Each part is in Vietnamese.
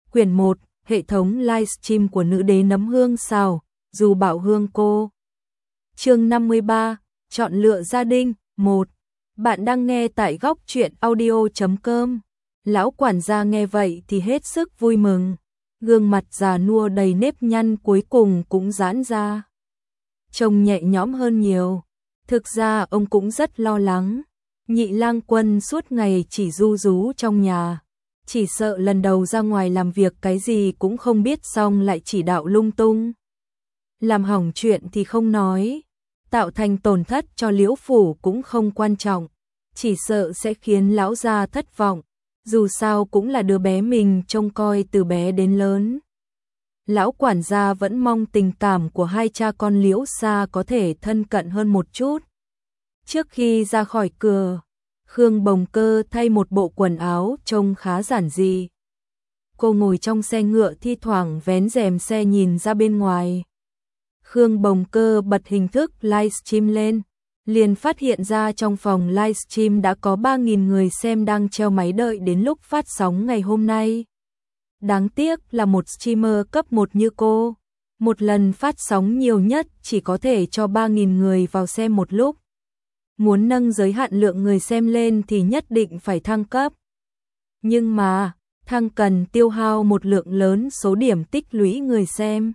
Quyển 1, hệ thống livestream của nữ đế nấm hương xào, dù bảo hương cô. Chương 53, chọn lựa gia đình, 1. Bạn đang nghe tại góc truyện audio.com. Lão quản gia nghe vậy thì hết sức vui mừng. Gương mặt già nua đầy nếp nhăn cuối cùng cũng giãn ra. Trông nhẹ nhõm hơn nhiều. Thực ra ông cũng rất lo lắng. Nhị lang quân suốt ngày chỉ ru rú trong nhà. Chỉ sợ lần đầu ra ngoài làm việc cái gì cũng không biết xong lại chỉ đạo lung tung. Làm hỏng chuyện thì không nói. Tạo thành tổn thất cho Liễu phủ cũng không quan trọng. Chỉ sợ sẽ khiến lão gia thất vọng. Dù sao cũng là đứa bé mình trông coi từ bé đến lớn. Lão quản gia vẫn mong tình cảm của hai cha con Liễu gia có thể thân cận hơn một chút. Trước khi ra khỏi cửa, Khương Bồng Cơ thay một bộ quần áo trông khá giản dị. Cô ngồi trong xe ngựa thi thoảng vén rèm xe nhìn ra bên ngoài. Khương Bồng Cơ bật hình thức livestream lên, liền phát hiện ra trong phòng livestream đã có 3.000 người xem đang treo máy đợi đến lúc phát sóng ngày hôm nay. Đáng tiếc là một streamer cấp 1 như cô, một lần phát sóng nhiều nhất chỉ có thể cho 3.000 người vào xem một lúc. Muốn nâng giới hạn lượng người xem lên thì nhất định phải thăng cấp. Nhưng mà, thăng cần tiêu hao một lượng lớn số điểm tích lũy người xem.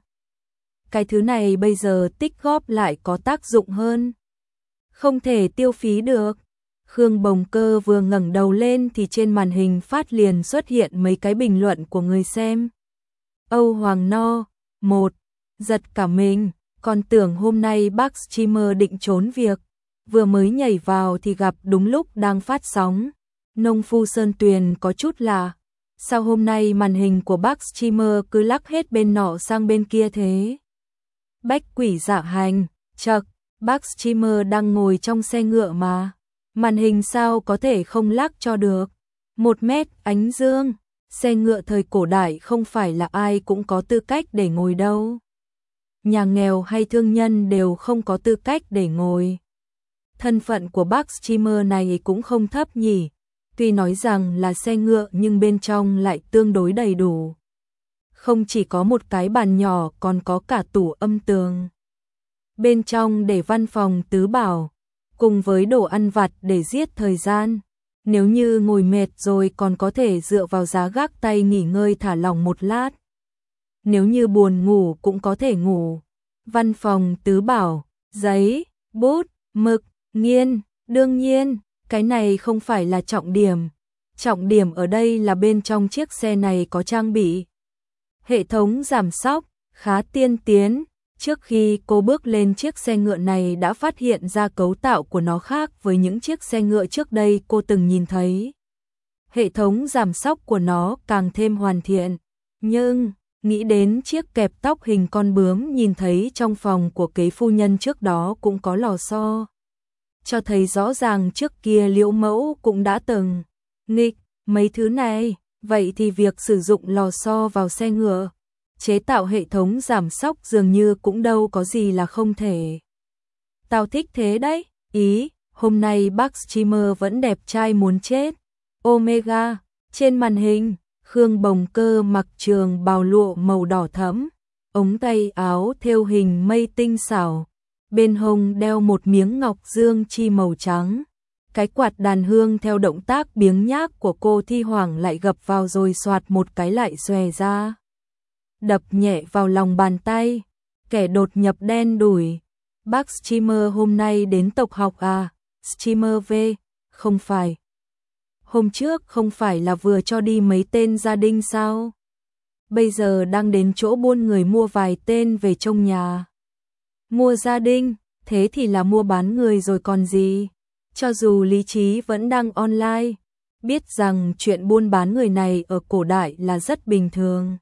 Cái thứ này bây giờ tích góp lại có tác dụng hơn. Không thể tiêu phí được. Khương Bồng Cơ vừa ngẩng đầu lên thì trên màn hình phát liền xuất hiện mấy cái bình luận của người xem. Âu Hoàng No, 1. Giật cả mình, còn tưởng hôm nay bác streamer định trốn việc. Vừa mới nhảy vào thì gặp đúng lúc đang phát sóng. Nông phu Sơn Tuyền có chút lạ. Sao hôm nay màn hình của bác streamer cứ lắc hết bên nọ sang bên kia thế? Bách quỷ dạ hành, chậc, bác streamer đang ngồi trong xe ngựa mà. Màn hình sao có thể không lắc cho được? 1 mét ánh dương, xe ngựa thời cổ đại không phải là ai cũng có tư cách để ngồi đâu. Nhà nghèo hay thương nhân đều không có tư cách để ngồi. Thân phận của bác streamer này cũng không thấp nhỉ. Tuy nói rằng là xe ngựa nhưng bên trong lại tương đối đầy đủ. Không chỉ có một cái bàn nhỏ còn có cả tủ âm tường. Bên trong để văn phòng tứ bảo, cùng với đồ ăn vặt để giết thời gian. Nếu như ngồi mệt rồi còn có thể dựa vào giá gác tay nghỉ ngơi thả lỏng một lát. Nếu như buồn ngủ cũng có thể ngủ. Văn phòng tứ bảo, giấy, bút, mực, nghiên, đương nhiên, cái này không phải là trọng điểm. Trọng điểm ở đây là bên trong chiếc xe này có trang bị hệ thống giảm xóc, khá tiên tiến. Trước khi cô bước lên chiếc xe ngựa này đã phát hiện ra cấu tạo của nó khác với những chiếc xe ngựa trước đây cô từng nhìn thấy. Hệ thống giảm xóc của nó càng thêm hoàn thiện. Nhưng, nghĩ đến chiếc kẹp tóc hình con bướm nhìn thấy trong phòng của kế phu nhân trước đó cũng có lò xo. Cho thấy rõ ràng trước kia Liễu mẫu cũng đã từng nghịch mấy thứ này, vậy thì việc sử dụng lò xo vào xe ngựa, chế tạo hệ thống giảm xóc dường như cũng đâu có gì là không thể. Tao thích thế đấy, ý, hôm nay bác streamer vẫn đẹp trai muốn chết. Omega, trên màn hình, Khương Bồng Cơ mặc trường bào lụa màu đỏ thẫm, ống tay áo thêu hình mây tinh xảo. Bên hông đeo một miếng ngọc dương chi màu trắng. Cái quạt đàn hương theo động tác biếng nhác của cô thi thoảng lại gập vào rồi xoạt một cái lại xòe ra. Đập nhẹ vào lòng bàn tay. Kẻ đột nhập đen đủi. Bác streamer hôm nay đến tộc học à? Streamer V, không phải. Hôm trước không phải là vừa cho đi mấy tên gia đình sao? Bây giờ đang đến chỗ buôn người mua vài tên về trông nhà. Mua gia đình, thế thì là mua bán người rồi còn gì. Cho dù lý trí vẫn đang online, biết rằng chuyện buôn bán người này ở cổ đại là rất bình thường.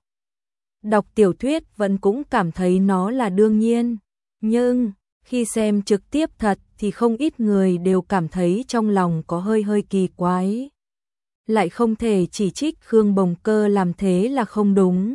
Đọc tiểu thuyết vẫn cũng cảm thấy nó là đương nhiên. Nhưng, khi xem trực tiếp thật thì không ít người đều cảm thấy trong lòng có hơi kỳ quái. Lại không thể chỉ trích Khương Bồng Cơ làm thế là không đúng.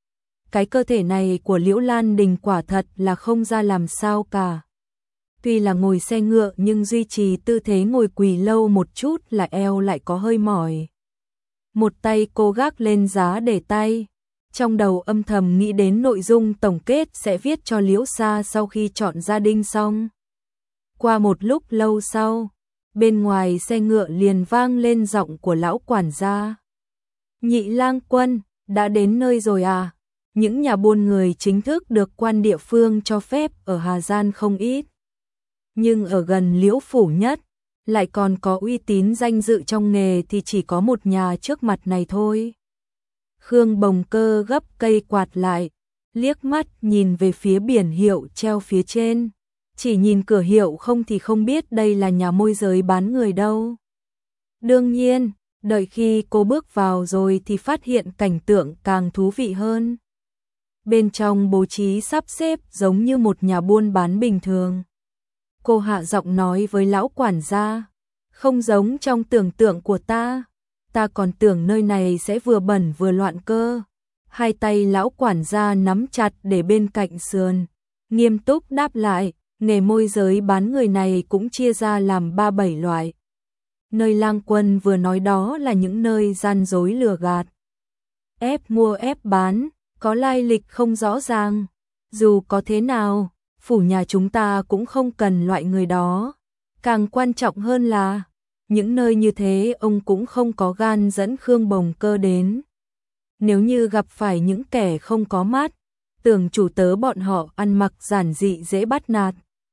Cái cơ thể này của Liễu Lan Đình quả thật là không ra làm sao cả. Tuy là ngồi xe ngựa nhưng duy trì tư thế ngồi quỳ lâu một chút là eo lại có hơi mỏi. Một tay cô gác lên giá để tay, Trong đầu âm thầm nghĩ đến nội dung tổng kết sẽ viết cho Liễu Sa sau khi chọn gia đình xong. Qua một lúc lâu sau, bên ngoài xe ngựa liền vang lên giọng của lão quản gia. Nhị lang quân, đã đến nơi rồi à? Những nhà buôn người chính thức được quan địa phương cho phép ở Hà Giang không ít. Nhưng ở gần Liễu phủ nhất, lại còn có uy tín danh dự trong nghề thì chỉ có một nhà trước mặt này thôi. Khương Bồng Cơ gấp cây quạt lại, liếc mắt nhìn về phía biển hiệu treo phía trên. Chỉ nhìn cửa hiệu không thì không biết đây là nhà môi giới bán người đâu. Đương nhiên, đợi khi cô bước vào rồi thì phát hiện cảnh tượng càng thú vị hơn. Bên trong bố trí sắp xếp giống như một nhà buôn bán bình thường. Cô hạ giọng nói với lão quản gia, không giống trong tưởng tượng của ta còn tưởng nơi này sẽ vừa bẩn vừa loạn cơ. Hai tay lão quản gia nắm chặt để bên cạnh sườn, nghiêm túc đáp lại, nghề môi giới bán người này cũng chia ra làm 3-7 loại. Nơi lang quân vừa nói đó là những nơi gian dối lừa gạt, ép mua ép bán, có lai lịch không rõ ràng. Dù có thế nào, phủ nhà chúng ta cũng không cần loại người đó. Càng quan trọng hơn là, những nơi như thế ông cũng không có gan dẫn Khương Bồng Cơ đến. Nếu như gặp phải những kẻ không có mắt, tưởng chủ tớ bọn họ ăn mặc giản dị dễ bắt nạt.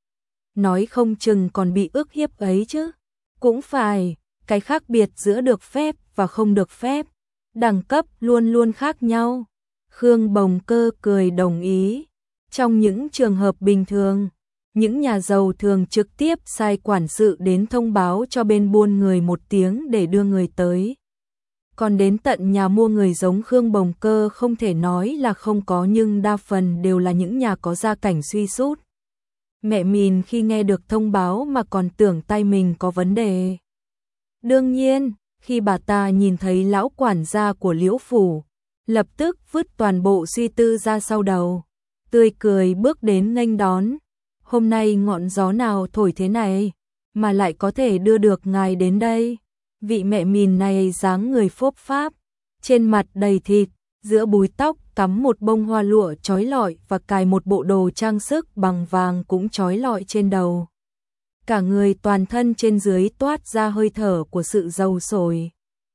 Nói không chừng còn bị ức hiếp ấy chứ. Cũng phải, cái khác biệt giữa được phép và không được phép, đẳng cấp luôn luôn khác nhau. Khương Bồng Cơ cười đồng ý. Trong những trường hợp bình thường, những nhà giàu thường trực tiếp sai quản sự đến thông báo cho bên buôn người một tiếng để đưa người tới. Còn đến tận nhà mua người giống Khương Bồng Cơ không thể nói là không có, nhưng đa phần đều là những nhà có gia cảnh suy sút. Mẹ Mìn khi nghe được thông báo mà còn tưởng tay mình có vấn đề. Đương nhiên, khi bà ta nhìn thấy lão quản gia của Liễu phủ, lập tức vứt toàn bộ suy tư ra sau đầu, tươi cười bước đến nghênh đón. Hôm nay ngọn gió nào thổi thế này, mà lại có thể đưa được ngài đến đây? Vị mẹ Mìn này dáng người phốp pháp, trên mặt đầy thịt, giữa búi tóc cắm một bông hoa lụa chói lọi và cài một bộ đồ trang sức bằng vàng cũng chói lọi trên đầu. Cả người toàn thân trên dưới toát ra hơi thở của sự giàu sổi.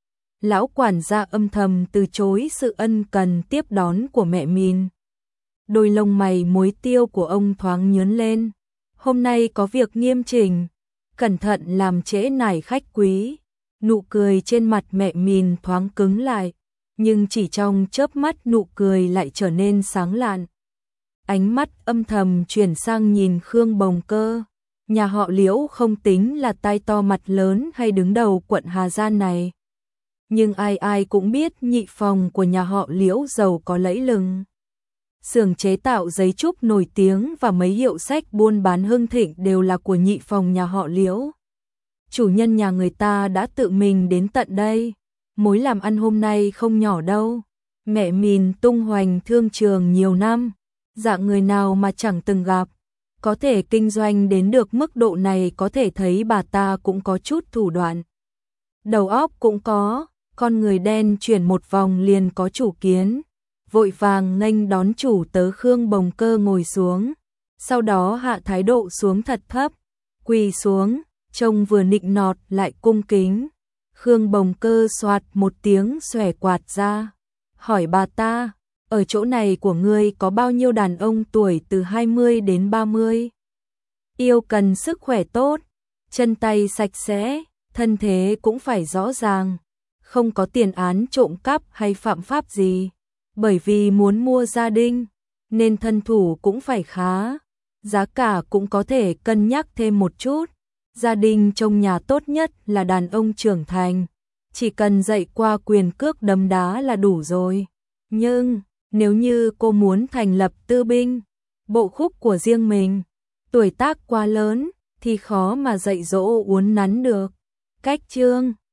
Lão quản gia âm thầm từ chối sự ân cần tiếp đón của mẹ Mìn. Đôi lông mày muối tiêu của ông thoáng nhướng lên. Hôm nay có việc nghiêm chỉnh, cẩn thận làm trễ nải khách quý. Nụ cười trên mặt mẹ Mìn thoáng cứng lại, nhưng chỉ trong chớp mắt nụ cười lại trở nên sáng lạn. Ánh mắt âm thầm chuyển sang nhìn Khương Bồng Cơ. Nhà họ Liễu không tính là tai to mặt lớn hay đứng đầu quận Hà Giang này, nhưng ai ai cũng biết nhị phòng của nhà họ Liễu giàu có lẫy lừng. Xưởng chế tạo giấy trúc nổi tiếng và mấy hiệu sách buôn bán hưng thịnh đều là của nhị phòng nhà họ Liễu. Chủ nhân nhà người ta đã tự mình đến tận đây, mối làm ăn hôm nay không nhỏ đâu. Mẹ Mìn tung hoành thương trường nhiều năm, dạng người nào mà chẳng từng gặp, có thể kinh doanh đến được mức độ này có thể thấy bà ta cũng có chút thủ đoạn. Đầu óc cũng có, con người đen chuyển một vòng liền có chủ kiến. Vội vàng nghênh đón chủ tớ Khương Bồng Cơ ngồi xuống, sau đó hạ thái độ xuống thật thấp, quỳ xuống, trông vừa nịnh nọt lại cung kính. Khương Bồng Cơ xoạt một tiếng xòe quạt ra, hỏi bà ta, ở chỗ này của ngươi có bao nhiêu đàn ông tuổi từ 20 đến 30? Yêu cần sức khỏe tốt, chân tay sạch sẽ, thân thế cũng phải rõ ràng, không có tiền án trộm cắp hay phạm pháp gì. Bởi vì muốn mua gia đình, nên thân thủ cũng phải khá, giá cả cũng có thể cân nhắc thêm một chút. Gia đình trong nhà tốt nhất là đàn ông trưởng thành, chỉ cần dạy qua quyền cước đấm đá là đủ rồi. Nhưng, nếu như cô muốn thành lập tư binh, bộ khúc của riêng mình, tuổi tác quá lớn, thì khó mà dạy dỗ uốn nắn được. Cách chương